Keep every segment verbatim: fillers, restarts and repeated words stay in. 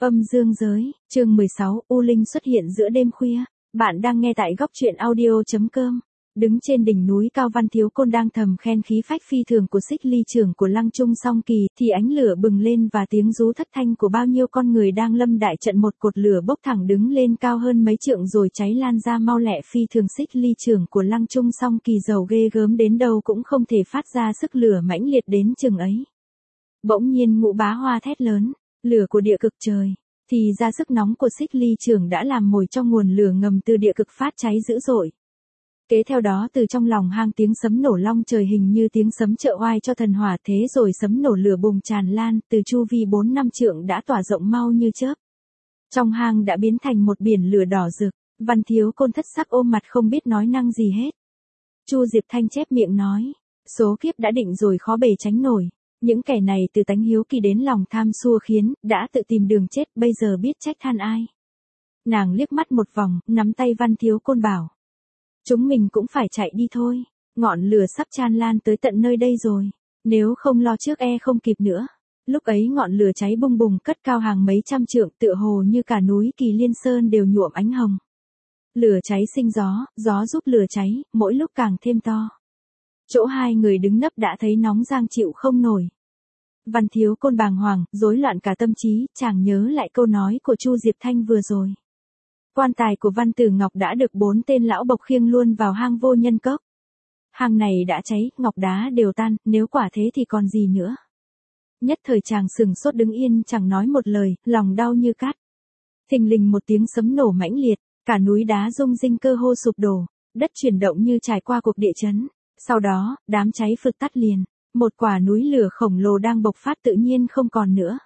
Âm dương giới, chương mười sáu, U Linh xuất hiện giữa đêm khuya. Bạn đang nghe tại góc truyện audio chấm com. Đứng trên đỉnh núi cao, Văn Thiếu Côn đang thầm khen khí phách phi thường của Xích Ly trưởng của Lăng Trung Song Kỳ, thì ánh lửa bừng lên và tiếng rú thất thanh của bao nhiêu con người đang lâm đại trận, một cột lửa bốc thẳng đứng lên cao hơn mấy trượng rồi cháy lan ra mau lẹ phi thường. Xích Ly trưởng của Lăng Trung Song Kỳ giàu ghê gớm đến đâu cũng không thể phát ra sức lửa mãnh liệt đến chừng ấy. Bỗng nhiên Ngũ Bá Hoa thét lớn, lửa của địa cực trời. Thì ra sức nóng của Xích Ly trưởng đã làm mồi cho nguồn lửa ngầm từ địa cực phát cháy dữ dội. Kế theo đó từ trong lòng hang tiếng sấm nổ long trời, hình như tiếng sấm trợ oai cho thần hỏa, thế rồi sấm nổ lửa bùng tràn lan, từ chu vi bốn năm trượng đã tỏa rộng mau như chớp. Trong hang đã biến thành một biển lửa đỏ rực. Văn Thiếu Côn thất sắc ôm mặt không biết nói năng gì hết. Chu Diệp Thanh chép miệng nói, số kiếp đã định rồi khó bề tránh nổi. Những kẻ này từ tánh hiếu kỳ đến lòng tham xua khiến, đã tự tìm đường chết, bây giờ biết trách than ai. Nàng liếc mắt một vòng, nắm tay Văn Thiếu Côn bảo. Chúng mình cũng phải chạy đi thôi, ngọn lửa sắp tràn lan tới tận nơi đây rồi, nếu không lo trước e không kịp nữa. Lúc ấy ngọn lửa cháy bùng bùng cất cao hàng mấy trăm trượng, tựa hồ như cả núi Kỳ Liên Sơn đều nhuộm ánh hồng. Lửa cháy sinh gió, gió giúp lửa cháy, mỗi lúc càng thêm to. Chỗ hai người đứng nấp đã thấy nóng rang chịu không nổi. Văn Thiếu Côn bàng hoàng, rối loạn cả tâm trí, chàng nhớ lại câu nói của Chu Diệp Thanh vừa rồi. Quan tài của Văn Tử Ngọc đã được bốn tên lão bộc khiêng luôn vào hang Vô Nhân Cốc. Hang này đã cháy, ngọc đá đều tan, nếu quả thế thì còn gì nữa. Nhất thời chàng sừng sốt đứng yên chẳng nói một lời, lòng đau như cát. Thình lình một tiếng sấm nổ mãnh liệt, cả núi đá rung rinh cơ hô sụp đổ, đất chuyển động như trải qua cuộc địa chấn. Sau đó, đám cháy phực tắt liền, một quả núi lửa khổng lồ đang bộc phát tự nhiên không còn nữa.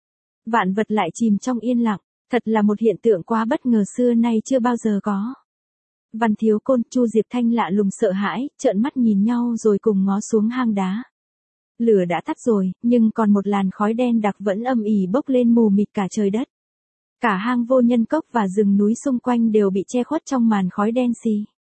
Vạn vật lại chìm trong yên lặng, thật là một hiện tượng quá bất ngờ, xưa nay chưa bao giờ có. Văn Thiếu Côn, Chu Diệp Thanh lạ lùng sợ hãi, trợn mắt nhìn nhau rồi cùng ngó xuống hang đá. Lửa đã tắt rồi, nhưng còn một làn khói đen đặc vẫn âm ỉ bốc lên mù mịt cả trời đất. Cả hang Vô Nhân Cốc và rừng núi xung quanh đều bị che khuất trong màn khói đen xì.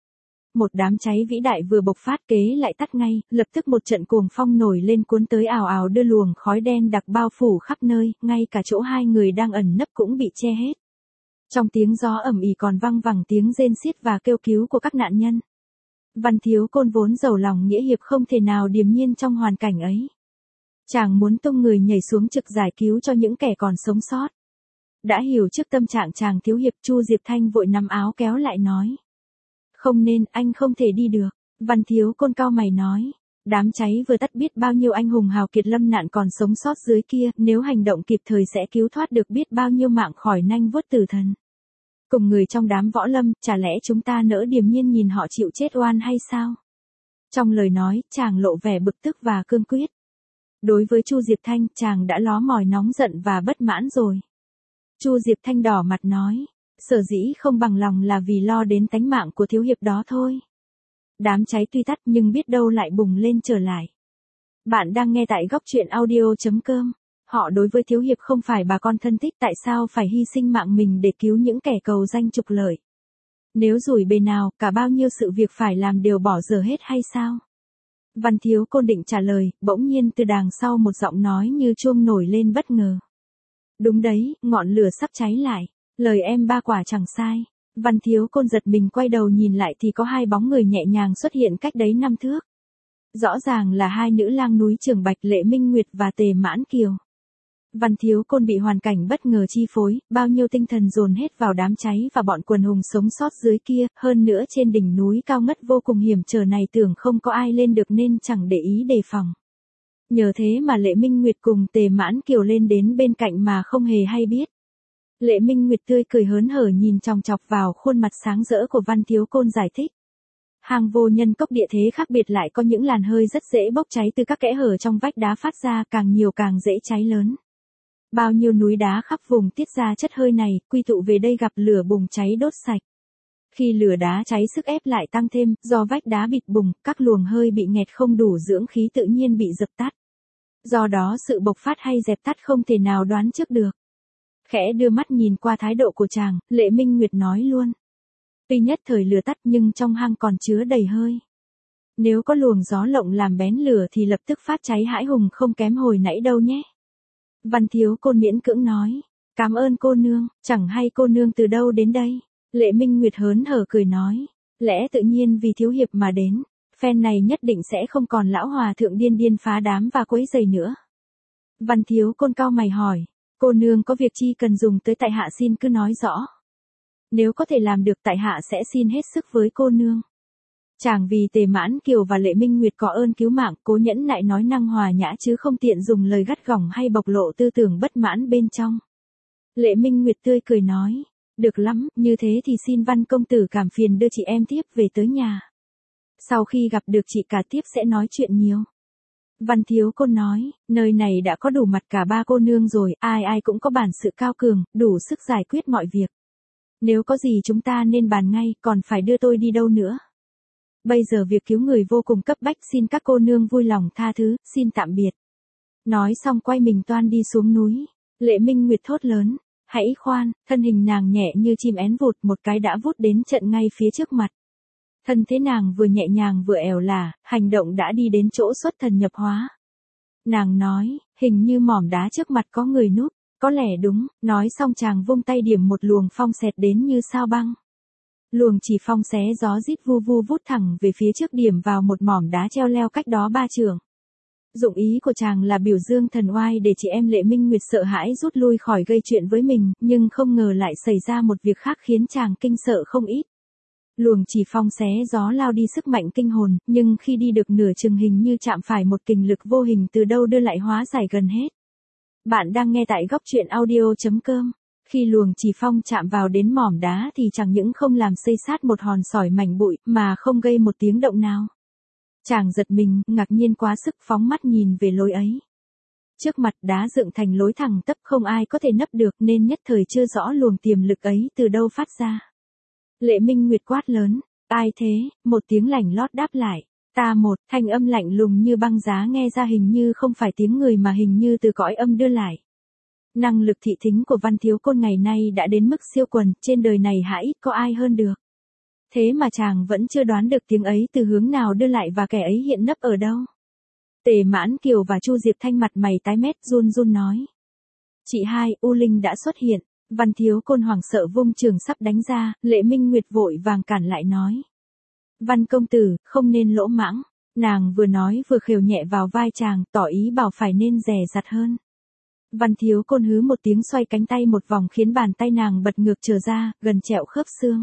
Một đám cháy vĩ đại vừa bộc phát kế lại tắt ngay, lập tức một trận cuồng phong nổi lên cuốn tới ào ào đưa luồng khói đen đặc bao phủ khắp nơi, ngay cả chỗ hai người đang ẩn nấp cũng bị che hết. Trong tiếng gió ầm ĩ còn vang vẳng tiếng rên xiết và kêu cứu của các nạn nhân. Văn Thiếu Côn vốn giàu lòng nghĩa hiệp không thể nào điềm nhiên trong hoàn cảnh ấy. Chàng muốn tung người nhảy xuống trực giải cứu cho những kẻ còn sống sót. Đã hiểu trước tâm trạng chàng thiếu hiệp, Chu Diệp Thanh vội nắm áo kéo lại nói. Không nên, anh không thể đi được. Văn Thiếu Côn cao mày nói. Đám cháy vừa tắt, biết bao nhiêu anh hùng hào kiệt lâm nạn còn sống sót dưới kia, nếu hành động kịp thời sẽ cứu thoát được biết bao nhiêu mạng khỏi nanh vuốt tử thần. Cùng người trong đám võ lâm, chả lẽ chúng ta nỡ điềm nhiên nhìn họ chịu chết oan hay sao? Trong lời nói, chàng lộ vẻ bực tức và cương quyết. Đối với Chu Diệp Thanh, chàng đã ló mòi nóng giận và bất mãn rồi. Chu Diệp Thanh đỏ mặt nói. Sở dĩ không bằng lòng là vì lo đến tánh mạng của thiếu hiệp đó thôi. Đám cháy tuy tắt nhưng biết đâu lại bùng lên trở lại. Bạn đang nghe tại góc truyện audio chấm com. Họ đối với thiếu hiệp không phải bà con thân thích, tại sao phải hy sinh mạng mình để cứu những kẻ cầu danh trục lợi? Nếu rủi bề nào, cả bao nhiêu sự việc phải làm đều bỏ dở hết hay sao? Văn Thiếu Côn định trả lời, bỗng nhiên từ đằng sau một giọng nói như chuông nổi lên bất ngờ. Đúng đấy, ngọn lửa sắp cháy lại. Lời em ba quả chẳng sai. Văn Thiếu Côn giật mình quay đầu nhìn lại thì có hai bóng người nhẹ nhàng xuất hiện cách đấy năm thước. Rõ ràng là hai nữ lang núi Trường Bạch, Lệ Minh Nguyệt và Tề Mãn Kiều. Văn Thiếu Côn bị hoàn cảnh bất ngờ chi phối, bao nhiêu tinh thần dồn hết vào đám cháy và bọn quần hùng sống sót dưới kia, hơn nữa trên đỉnh núi cao ngất vô cùng hiểm trở này tưởng không có ai lên được nên chẳng để ý đề phòng. Nhờ thế mà Lệ Minh Nguyệt cùng Tề Mãn Kiều lên đến bên cạnh mà không hề hay biết. Lệ Minh Nguyệt tươi cười hớn hở nhìn chòng chọc vào khuôn mặt sáng rỡ của Văn Thiếu Côn giải thích. Hang Vô Nhân Cốc địa thế khác biệt, lại có những làn hơi rất dễ bốc cháy từ các kẽ hở trong vách đá phát ra, càng nhiều càng dễ cháy lớn. Bao nhiêu núi đá khắp vùng tiết ra chất hơi này, quy tụ về đây gặp lửa bùng cháy đốt sạch. Khi lửa đá cháy sức ép lại tăng thêm, do vách đá bịt bùng, các luồng hơi bị nghẹt không đủ dưỡng khí tự nhiên bị dập tắt. Do đó sự bộc phát hay dẹp tắt không thể nào đoán trước được. Khẽ đưa mắt nhìn qua thái độ của chàng, Lệ Minh Nguyệt nói luôn. Tuy nhất thời lửa tắt nhưng trong hang còn chứa đầy hơi. Nếu có luồng gió lộng làm bén lửa thì lập tức phát cháy hãi hùng không kém hồi nãy đâu nhé. Văn Thiếu Côn miễn cưỡng nói. Cảm ơn cô nương, chẳng hay cô nương từ đâu đến đây. Lệ Minh Nguyệt hớn hở cười nói. Lẽ tự nhiên vì thiếu hiệp mà đến. Phen này nhất định sẽ không còn lão hòa thượng điên điên phá đám và quấy giày nữa. Văn Thiếu Côn cau mày hỏi. Cô nương có việc chi cần dùng tới tại hạ xin cứ nói rõ. Nếu có thể làm được tại hạ sẽ xin hết sức với cô nương. Chàng vì Tề Mãn Kiều và Lệ Minh Nguyệt có ơn cứu mạng, cố nhẫn nại nói năng hòa nhã chứ không tiện dùng lời gắt gỏng hay bộc lộ tư tưởng bất mãn bên trong. Lệ Minh Nguyệt tươi cười nói, được lắm, như thế thì xin Văn công tử cảm phiền đưa chị em tiếp về tới nhà. Sau khi gặp được chị cả tiếp sẽ nói chuyện nhiều. Văn Thiếu Côn nói, nơi này đã có đủ mặt cả ba cô nương rồi, ai ai cũng có bản sự cao cường, đủ sức giải quyết mọi việc. Nếu có gì chúng ta nên bàn ngay, còn phải đưa tôi đi đâu nữa. Bây giờ việc cứu người vô cùng cấp bách, xin các cô nương vui lòng tha thứ, xin tạm biệt. Nói xong quay mình toan đi xuống núi. Lệ Minh Nguyệt thốt lớn, hãy khoan, thân hình nàng nhẹ như chim én vụt một cái đã vút đến trận ngay phía trước mặt. Thân thế nàng vừa nhẹ nhàng vừa ẻo lả, hành động đã đi đến chỗ xuất thần nhập hóa. Nàng nói, hình như mỏm đá trước mặt có người núp, có lẽ đúng, nói xong chàng vung tay điểm một luồng phong xẹt đến như sao băng. Luồng chỉ phong xé gió rít vu vu vút thẳng về phía trước điểm vào một mỏm đá treo leo cách đó ba trượng. Dụng ý của chàng là biểu dương thần oai để chị em Lệ Minh Nguyệt sợ hãi rút lui khỏi gây chuyện với mình, nhưng không ngờ lại xảy ra một việc khác khiến chàng kinh sợ không ít. Luồng chỉ phong xé gió lao đi sức mạnh kinh hồn, nhưng khi đi được nửa chừng hình như chạm phải một kình lực vô hình từ đâu đưa lại hóa giải gần hết. Bạn đang nghe tại góc truyện audio chấm com. Khi luồng chỉ phong chạm vào đến mỏm đá thì chẳng những không làm xây sát một hòn sỏi mảnh bụi mà không gây một tiếng động nào. Chàng giật mình, ngạc nhiên quá sức phóng mắt nhìn về lối ấy. Trước mặt đá dựng thành lối thẳng tắp không ai có thể nấp được nên nhất thời chưa rõ luồng tiềm lực ấy từ đâu phát ra. Lệ Minh Nguyệt quát lớn, ai thế, một tiếng lạnh lót đáp lại. Ta một, thanh âm lạnh lùng như băng giá nghe ra hình như không phải tiếng người mà hình như từ cõi âm đưa lại. Năng lực thị thính của Văn Thiếu Côn ngày nay đã đến mức siêu quần, trên đời này hả ít có ai hơn được. Thế mà chàng vẫn chưa đoán được tiếng ấy từ hướng nào đưa lại và kẻ ấy hiện nấp ở đâu. Tề Mãn Kiều và Chu Diệp Thanh mặt mày tái mét run run nói. Chị hai, U Linh đã xuất hiện. Văn Thiếu Côn hoảng sợ vung trường sắp đánh ra, Lệ Minh Nguyệt vội vàng cản lại nói. Văn công tử, không nên lỗ mãng. Nàng vừa nói vừa khều nhẹ vào vai chàng, tỏ ý bảo phải nên dè dặt hơn. Văn Thiếu Côn hứ một tiếng xoay cánh tay một vòng khiến bàn tay nàng bật ngược trở ra, gần trẹo khớp xương.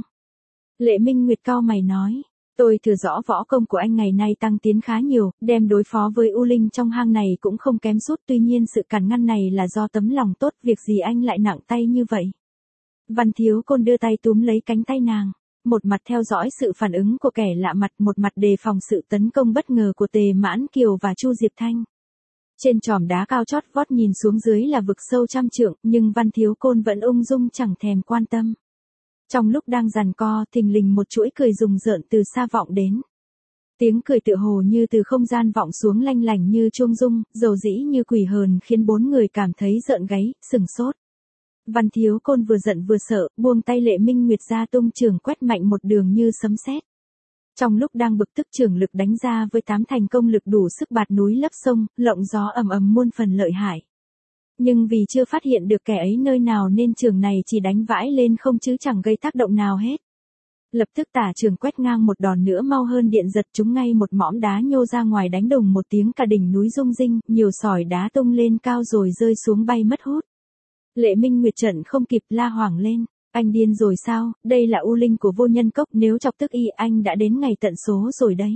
Lệ Minh Nguyệt cau mày nói, tôi thừa rõ võ công của anh ngày nay tăng tiến khá nhiều, đem đối phó với U Linh trong hang này cũng không kém sút, tuy nhiên sự cản ngăn này là do tấm lòng tốt, việc gì anh lại nặng tay như vậy. Văn Thiếu Côn đưa tay túm lấy cánh tay nàng, một mặt theo dõi sự phản ứng của kẻ lạ mặt, một mặt đề phòng sự tấn công bất ngờ của Tề Mãn Kiều và Chu Diệp Thanh. Trên chòm đá cao chót vót nhìn xuống dưới là vực sâu trăm trượng, nhưng Văn Thiếu Côn vẫn ung dung chẳng thèm quan tâm. Trong lúc đang giằng co, thình lình một chuỗi cười rùng rợn từ xa vọng đến. Tiếng cười tựa hồ như từ không gian vọng xuống lanh lảnh như chuông rung, dầu dĩ như quỷ hờn khiến bốn người cảm thấy rợn gáy, sừng sốt. Văn Thiếu Côn vừa giận vừa sợ, buông tay Lệ Minh Nguyệt ra tung trường quét mạnh một đường như sấm sét. Trong lúc đang bực tức trường lực đánh ra với tám thành công lực đủ sức bạt núi lấp sông, lộng gió ầm ầm muôn phần lợi hại. Nhưng vì chưa phát hiện được kẻ ấy nơi nào nên trường này chỉ đánh vãi lên không chứ chẳng gây tác động nào hết. Lập tức tả trường quét ngang một đòn nữa mau hơn điện giật trúng ngay một mỏm đá nhô ra ngoài đánh đùng một tiếng cả đỉnh núi rung rinh, nhiều sỏi đá tung lên cao rồi rơi xuống bay mất hút. Lệ Minh Nguyệt trận không kịp la hoảng lên. Anh điên rồi sao, đây là U Linh của Vô Nhân Cốc, nếu chọc tức y anh đã đến ngày tận số rồi đấy.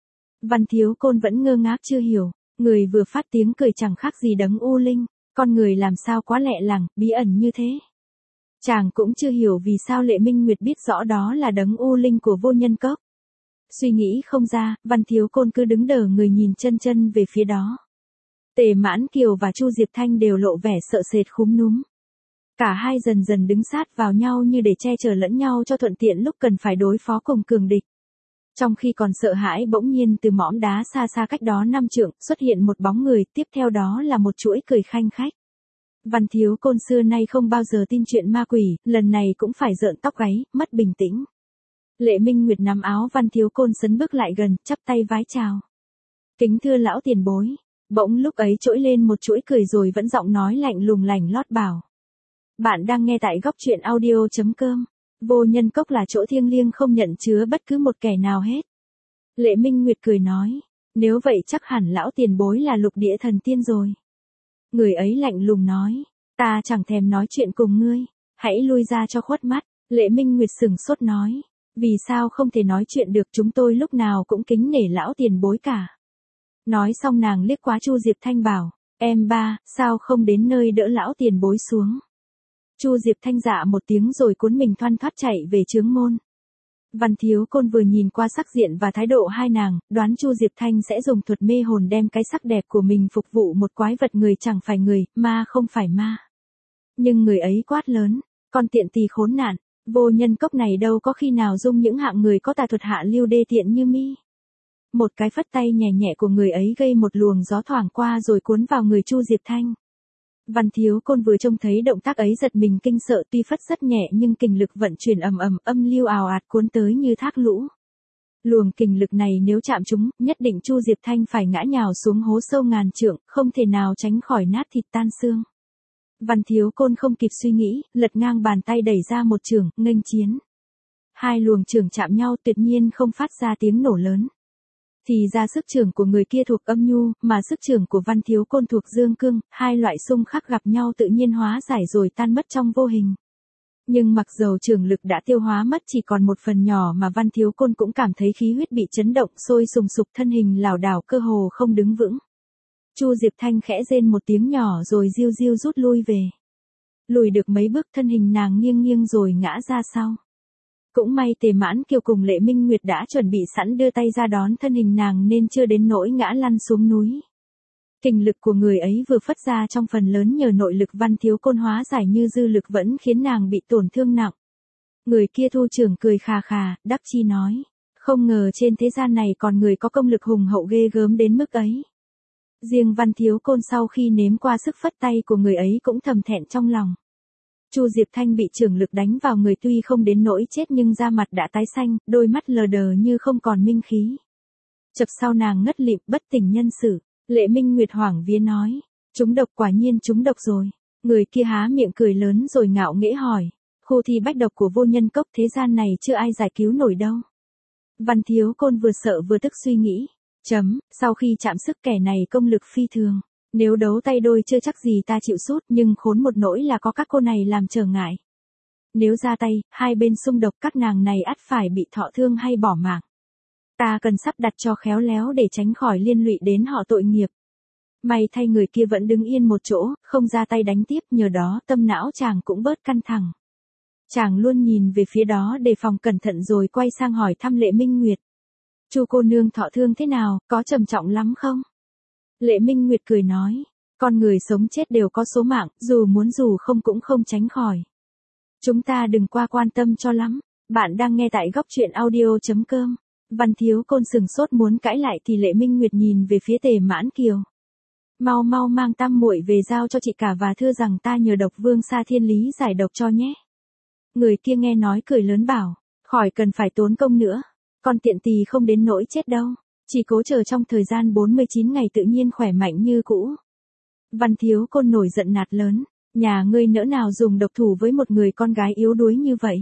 Văn Thiếu Côn vẫn ngơ ngác chưa hiểu, người vừa phát tiếng cười chẳng khác gì đấng U Linh, con người làm sao quá lẹ làng, bí ẩn như thế. Chàng cũng chưa hiểu vì sao Lệ Minh Nguyệt biết rõ đó là đấng U Linh của Vô Nhân Cốc. Suy nghĩ không ra, Văn Thiếu Côn cứ đứng đờ người nhìn chân chân về phía đó. Tề Mãn Kiều và Chu Diệp Thanh đều lộ vẻ sợ sệt khúm núm. Cả hai dần dần đứng sát vào nhau như để che chở lẫn nhau cho thuận tiện lúc cần phải đối phó cùng cường địch. Trong khi còn sợ hãi bỗng nhiên từ mỏm đá xa xa cách đó năm trượng xuất hiện một bóng người, tiếp theo đó là một chuỗi cười khanh khách. Văn Thiếu Côn xưa nay không bao giờ tin chuyện ma quỷ, lần này cũng phải rợn tóc gáy, mất bình tĩnh. Lệ Minh Nguyệt nắm áo Văn Thiếu Côn sấn bước lại gần, chắp tay vái chào. Kính thưa lão tiền bối. Bỗng lúc ấy trỗi lên một chuỗi cười rồi vẫn giọng nói lạnh lùng lành lót bảo. Bạn đang nghe tại góc truyện audio.com. Vô nhân cốc là chỗ thiêng liêng không nhận chứa bất cứ một kẻ nào hết. Lệ Minh Nguyệt cười nói. Nếu vậy chắc hẳn lão tiền bối là lục địa thần tiên rồi. Người ấy lạnh lùng nói. Ta chẳng thèm nói chuyện cùng ngươi. Hãy lui ra cho khuất mắt. Lệ Minh Nguyệt sừng sốt nói. Vì sao không thể nói chuyện được, chúng tôi lúc nào cũng kính nể lão tiền bối cả. Nói xong nàng liếc qua Chu Diệp Thanh bảo. Em ba, sao không đến nơi đỡ lão tiền bối xuống. Chu Diệp Thanh dạ một tiếng rồi cuốn mình thoăn thoắt chạy về chướng môn. Văn Thiếu Côn vừa nhìn qua sắc diện và thái độ hai nàng, đoán Chu Diệp Thanh sẽ dùng thuật mê hồn đem cái sắc đẹp của mình phục vụ một quái vật người chẳng phải người, ma không phải ma. Nhưng người ấy quát lớn, con tiện tỳ khốn nạn, vô nhân cốc này đâu có khi nào dung những hạng người có tà thuật hạ lưu đê tiện như mi. Một cái phất tay nhẹ nhẹ của người ấy gây một luồng gió thoảng qua rồi cuốn vào người Chu Diệp Thanh. Văn Thiếu Côn vừa trông thấy động tác ấy giật mình kinh sợ, tuy phất rất nhẹ nhưng kình lực vận chuyển ầm ầm, âm lưu ào ạt cuốn tới như thác lũ. Luồng kình lực này nếu chạm chúng, nhất định Chu Diệp Thanh phải ngã nhào xuống hố sâu ngàn trượng, không thể nào tránh khỏi nát thịt tan xương. Văn Thiếu Côn không kịp suy nghĩ, lật ngang bàn tay đẩy ra một chưởng, nghênh chiến. Hai luồng chưởng chạm nhau tuyệt nhiên không phát ra tiếng nổ lớn. Thì ra sức chưởng của người kia thuộc âm nhu, mà sức chưởng của Văn Thiếu Côn thuộc dương cương, hai loại xung khắc gặp nhau tự nhiên hóa giải rồi tan mất trong vô hình. Nhưng mặc dầu chưởng lực đã tiêu hóa mất chỉ còn một phần nhỏ mà Văn Thiếu Côn cũng cảm thấy khí huyết bị chấn động sôi sùng sục, thân hình lảo đảo cơ hồ không đứng vững. Chu Diệp Thanh khẽ rên một tiếng nhỏ rồi diu diu rút lui về. Lùi được mấy bước thân hình nàng nghiêng nghiêng rồi ngã ra sau. Cũng may Tề Mãn Kiều cùng Lệ Minh Nguyệt đã chuẩn bị sẵn đưa tay ra đón thân hình nàng nên chưa đến nỗi ngã lăn xuống núi. Kình lực của người ấy vừa phất ra trong phần lớn nhờ nội lực Văn Thiếu Côn hóa giải như dư lực vẫn khiến nàng bị tổn thương nặng. Người kia thu trưởng cười khà khà, đắc chi nói. Không ngờ trên thế gian này còn người có công lực hùng hậu ghê gớm đến mức ấy. Riêng Văn Thiếu Côn sau khi nếm qua sức phất tay của người ấy cũng thầm thẹn trong lòng. Chu Diệp Thanh bị chưởng lực đánh vào người tuy không đến nỗi chết nhưng da mặt đã tái xanh, đôi mắt lờ đờ như không còn minh khí. Chập sau nàng ngất lịm bất tỉnh nhân sự. Lệ Minh Nguyệt hoảng vía nói. Chúng độc, quả nhiên chúng độc rồi. Người kia há miệng cười lớn rồi ngạo nghễ hỏi. Khu thi bách độc của vô nhân cốc thế gian này chưa ai giải cứu nổi đâu. Văn Thiếu Côn vừa sợ vừa tức suy nghĩ. Chấm, sau khi chạm sức kẻ này công lực phi thường. Nếu đấu tay đôi chưa chắc gì ta chịu sút, nhưng khốn một nỗi là có các cô này làm trở ngại. Nếu ra tay, hai bên xung độc các nàng này ắt phải bị thọ thương hay bỏ mạng. Ta cần sắp đặt cho khéo léo để tránh khỏi liên lụy đến họ tội nghiệp. May thay người kia vẫn đứng yên một chỗ, không ra tay đánh tiếp, nhờ đó tâm não chàng cũng bớt căng thẳng. Chàng luôn nhìn về phía đó đề phòng cẩn thận rồi quay sang hỏi thăm Lệ Minh Nguyệt. Chu cô nương thọ thương thế nào, có trầm trọng lắm không? Lệ Minh Nguyệt cười nói, con người sống chết đều có số mạng, dù muốn dù không cũng không tránh khỏi. Chúng ta đừng qua quan tâm cho lắm. Bạn đang nghe tại góc truyện audio.com. Văn Thiếu Côn sừng sốt muốn cãi lại thì Lệ Minh Nguyệt nhìn về phía Tề Mãn Kiều. Mau mau mang tam muội về giao cho chị cả và thưa rằng ta nhờ độc vương Sa Thiên Lý giải độc cho nhé. Người kia nghe nói cười lớn bảo, khỏi cần phải tốn công nữa. Con tiện tỳ không đến nỗi chết đâu. Chỉ cố chờ trong thời gian bốn mươi chín ngày tự nhiên khỏe mạnh như cũ. Văn Thiếu Côn nổi giận nạt lớn. Nhà ngươi nỡ nào dùng độc thủ với một người con gái yếu đuối như vậy.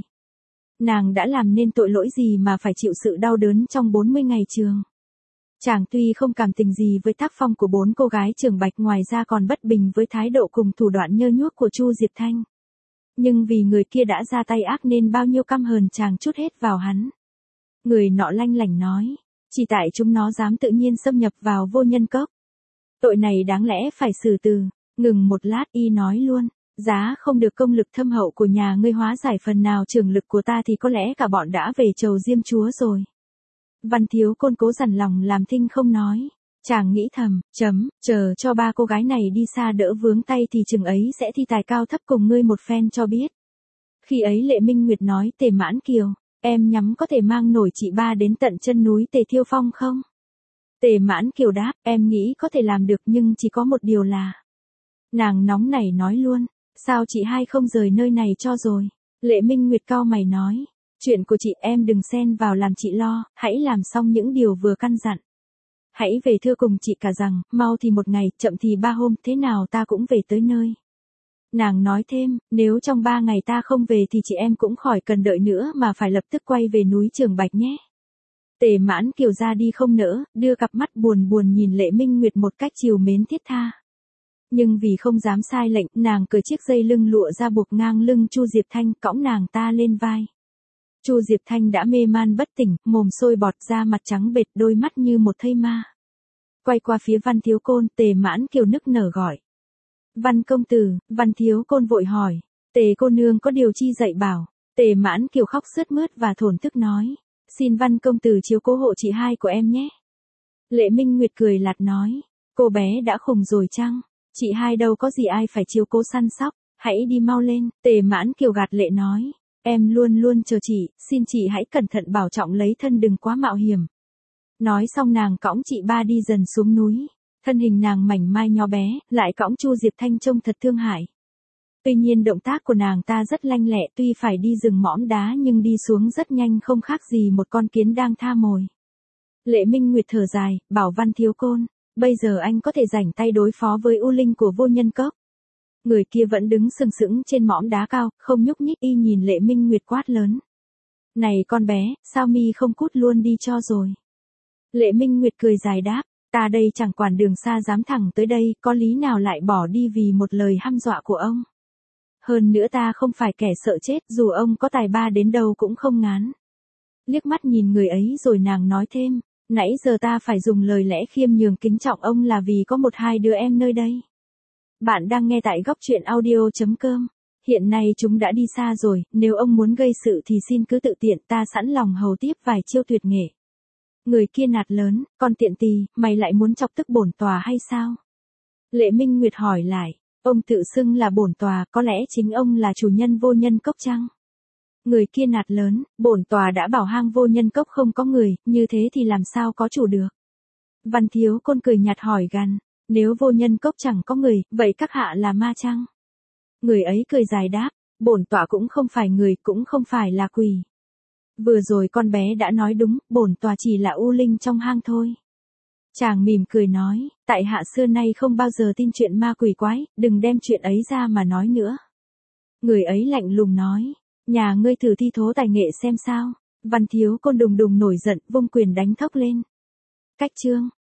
Nàng đã làm nên tội lỗi gì mà phải chịu sự đau đớn trong bốn mươi ngày trường. Chàng tuy không cảm tình gì với tác phong của bốn cô gái Trường Bạch, ngoài ra còn bất bình với thái độ cùng thủ đoạn nhơ nhuốc của Chu Diệp Thanh. Nhưng vì người kia đã ra tay ác nên bao nhiêu căm hờn chàng trút hết vào hắn. Người nọ lanh lảnh nói. Chỉ tại chúng nó dám tự nhiên xâm nhập vào vô nhân cốc. Tội này đáng lẽ phải xử từ. Ngừng một lát y nói luôn. Giá không được công lực thâm hậu của nhà ngươi hóa giải phần nào trường lực của ta thì có lẽ cả bọn đã về chầu Diêm Chúa rồi. Văn Thiếu Côn cố dằn lòng làm thinh không nói. Chàng nghĩ thầm, chấm, chờ cho ba cô gái này đi xa đỡ vướng tay thì chừng ấy sẽ thi tài cao thấp cùng ngươi một phen cho biết. Khi ấy Lệ Minh Nguyệt nói Tề Mãn Kiều, em nhắm có thể mang nổi chị ba đến tận chân núi Tề Thiêu Phong không? Tề Mãn Kiều đáp, em nghĩ có thể làm được nhưng chỉ có một điều là. Nàng nóng nảy nói luôn, sao chị hai không rời nơi này cho rồi? Lệ Minh Nguyệt cau mày nói, chuyện của chị em đừng xen vào làm chị lo, hãy làm xong những điều vừa căn dặn. Hãy về thưa cùng chị cả rằng, mau thì một ngày, chậm thì ba hôm, thế nào ta cũng về tới nơi. Nàng nói thêm, nếu trong ba ngày ta không về thì chị em cũng khỏi cần đợi nữa mà phải lập tức quay về núi Trường Bạch nhé. Tề Mãn Kiều ra đi không nỡ, đưa cặp mắt buồn buồn nhìn Lệ Minh Nguyệt một cách trìu mến thiết tha. Nhưng vì không dám sai lệnh, nàng cởi chiếc dây lưng lụa ra buộc ngang lưng Chu Diệp Thanh, cõng nàng ta lên vai. Chu Diệp Thanh đã mê man bất tỉnh, mồm sôi bọt ra, mặt trắng bệch, đôi mắt như một thây ma. Quay qua phía Văn Thiếu Côn, Tề Mãn Kiều nức nở gọi. Văn công tử. Văn Thiếu Côn vội hỏi. Tề cô nương có điều chi dạy bảo. Tề Mãn Kiều khóc sướt mướt và thổn thức nói. Xin Văn công tử chiếu cố hộ chị hai của em nhé. Lệ Minh Nguyệt cười lạt nói. Cô bé đã khùng rồi chăng? Chị hai đâu có gì ai phải chiếu cố săn sóc, hãy đi mau lên. Tề Mãn Kiều gạt lệ nói. Em luôn luôn chờ chị, xin chị hãy cẩn thận bảo trọng lấy thân, đừng quá mạo hiểm. Nói xong nàng cõng chị ba đi dần xuống núi. Thân hình nàng mảnh mai nho bé, lại cõng Chu Diệp Thanh trông thật thương hại. Tuy nhiên động tác của nàng ta rất lanh lẹ, tuy phải đi rừng mõm đá nhưng đi xuống rất nhanh, không khác gì một con kiến đang tha mồi. Lệ Minh Nguyệt thở dài, bảo Văn Thiếu Côn, bây giờ anh có thể rảnh tay đối phó với U Linh của Vô Nhân Cốc. Người kia vẫn đứng sừng sững trên mõm đá cao, không nhúc nhích, y nhìn Lệ Minh Nguyệt quát lớn. Này con bé, sao mi không cút luôn đi cho rồi? Lệ Minh Nguyệt cười dài đáp, ta đây chẳng quản đường xa dám thẳng tới đây, có lý nào lại bỏ đi vì một lời hăm dọa của ông. Hơn nữa ta không phải kẻ sợ chết, dù ông có tài ba đến đâu cũng không ngán. Liếc mắt nhìn người ấy rồi nàng nói thêm, nãy giờ ta phải dùng lời lẽ khiêm nhường kính trọng ông là vì có một hai đứa em nơi đây. Bạn đang nghe tại góc truyện audio.com. Hiện nay chúng đã đi xa rồi, nếu ông muốn gây sự thì xin cứ tự tiện, ta sẵn lòng hầu tiếp vài chiêu tuyệt nghệ. Người kia nạt lớn, con tiện tỳ, mày lại muốn chọc tức bổn tòa hay sao? Lệ Minh Nguyệt hỏi lại, ông tự xưng là bổn tòa, có lẽ chính ông là chủ nhân Vô Nhân Cốc chăng? Người kia nạt lớn, bổn tòa đã bảo hang Vô Nhân Cốc không có người, như thế thì làm sao có chủ được? Văn Thiếu Côn cười nhạt hỏi gằn, nếu Vô Nhân Cốc chẳng có người, vậy các hạ là ma chăng? Người ấy cười dài đáp, bổn tọa cũng không phải người, cũng không phải là quỷ. Vừa rồi con bé đã nói đúng, bổn tọa chỉ là U Linh trong hang thôi. Chàng mỉm cười nói, tại hạ xưa nay không bao giờ tin chuyện ma quỷ quái, đừng đem chuyện ấy ra mà nói nữa. Người ấy lạnh lùng nói, nhà ngươi thử thi thố tài nghệ xem sao. Văn Thiếu Côn đùng đùng nổi giận, vung quyền đánh thốc lên. Cách chương.